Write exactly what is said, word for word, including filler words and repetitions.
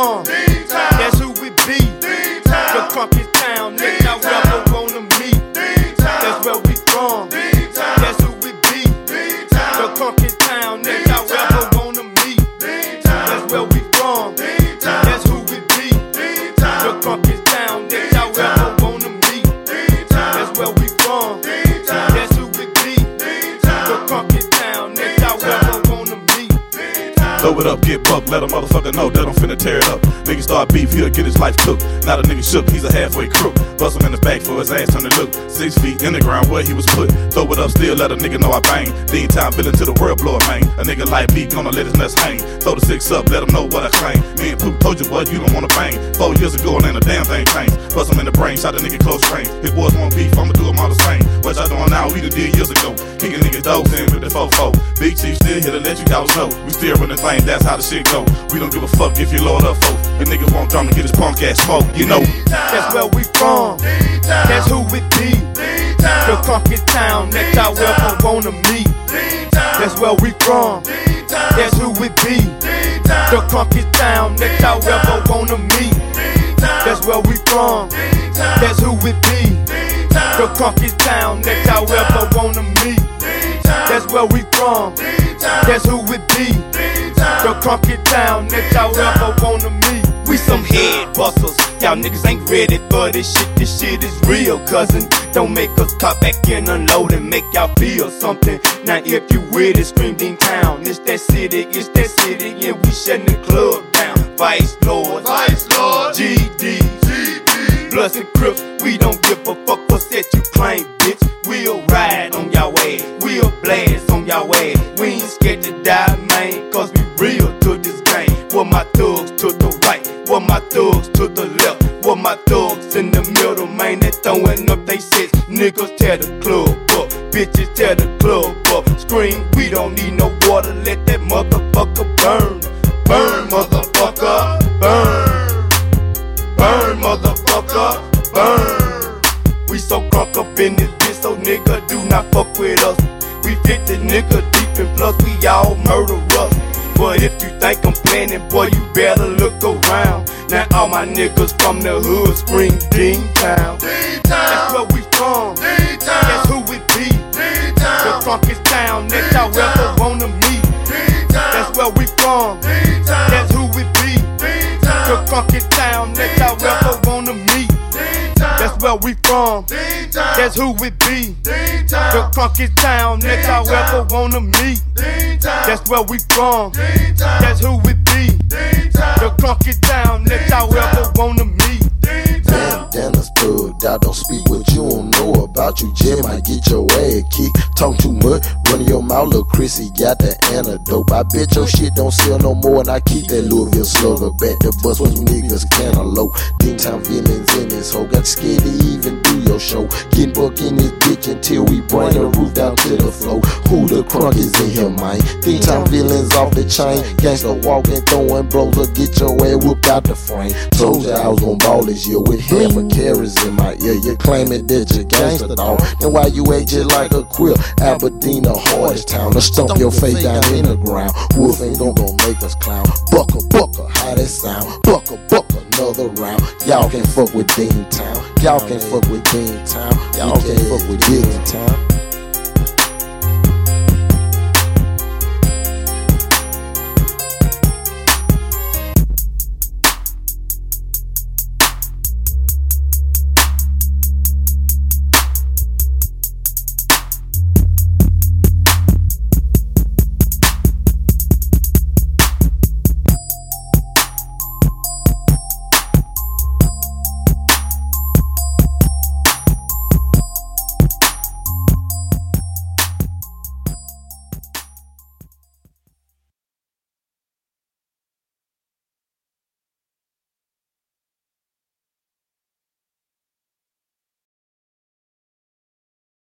from. That's who we be. The Crunkest town that y'all ever wanna meet. That's where we from. That's who we be. The Crunkest town that y'all ever wanna meet. That's where we from. That's who we be. The Crunkest town that y'all ever wanna meet. That's where we from. That's who we be. The Crunkest town that y'all ever wanna meet. Throw it up, get bucked, let a motherfucker know that I'm finna tear it up. Nigga start beef, he'll get his life cooked. Now the nigga shook, he's a halfway crook. Bust him in the back for his ass turn to look. Six feet in the ground where he was put. Throw it up still, let a nigga know I bang. Dean time villain to the world blower, man. A nigga like me gonna let his nuts hang. Throw the six up, let him know what I claim. Me and Poop told you, boy, you don't wanna bang. Four years ago and ain't a damn thing changed. Bust him in the brain, shot a nigga close range. His boys want beef, I'ma do them all the same. What y'all doing now, we done did years ago. Kicking niggas dogs in with the fofo. Big Chief still here to let you guys know. We still running thing, that's how the shit go. We don't give a fuck if you load up folks. And niggas want drama, get his punk ass smoke, you know. That's where we from. That's who we be. The Crunkest town that y'all ever wanna meet. That's where we from. That's who we be. The Crunkest town that y'all ever wanna meet. That's where we from. That's who we be. The Crunkest town that y'all ever wanna meet. That's where we from. That's who we be. The Crunkest town that y'all ever wanna meet. We some head busters. Y'all niggas ain't ready for this shit. This shit is real, cousin. Don't make us cop back and unload and make y'all feel something. Now if you with it, scream Dean Town. It's that city, it's that city, and we shutting the club down. Vice Lord, Vice Lord, G D, Bloods and Crips. We don't give a fuck what set you claim, bitch. We'll ride on y'all ass. We'll blast on y'all ass. We ain't scared to die, man, cause we real to this game. What my thugs to the right, what my thugs to the left, what my thugs in the middle, man, they throwing up they sets. Niggas tear the club up, bitches tear the club up. Scream, we don't need no water, let that motherfucker burn. Burn, motherfucker, burn. Burn, motherfucker, burn. We so crunk up in this bitch, so nigga do not fuck with us. We fifty nigga deep and plus we all murderers. But if you think I'm planning, boy, you better look around. Now all my niggas from the hood scream Dean Town. That's where we from. That's who we be. The Crunkest town that y'all ever wanna meet. That's where we from. That's who we be. The Crunkest town that y'all ever wanna meet. That's where we from. That's who we be. The Crunkest town that y'all ever wanna meet. That's where we from. That's who we be. The Crunkest town that y'all ever wanna meet. Bandanas plugged out, don't speak what you don't know about. You Jim might get your ass kicked. Talk too much, run your mouth, little Chrissy got the antidote. I bet your shit don't sell no more, and I keep that Louisville slugger back the bus when niggas cantaloupe. Dean Town villains in this hoe, got scared to even do your show. Getting buck in this bitch until we bring the roof down to the floor. Who the crunk is in here, man? Dean Town villains off the chain, gangsta walking, throwing blows, or get your ass whooped out the frame. Told ya I was gon' ball this year with half a carrots in my ear. You claiming that you gangsta dog, then why you act just like a quill? Aberdeen, the hardest town, to stomp your face down in the ground. Wolf ain't gon' gon' make us clown. Bucka, bucka, how that sound? Bucka, bucka, another round. Y'all can't fuck with Dean Town. Y'all can't fuck with Dean Town. Y'all can't fuck with Dean Town.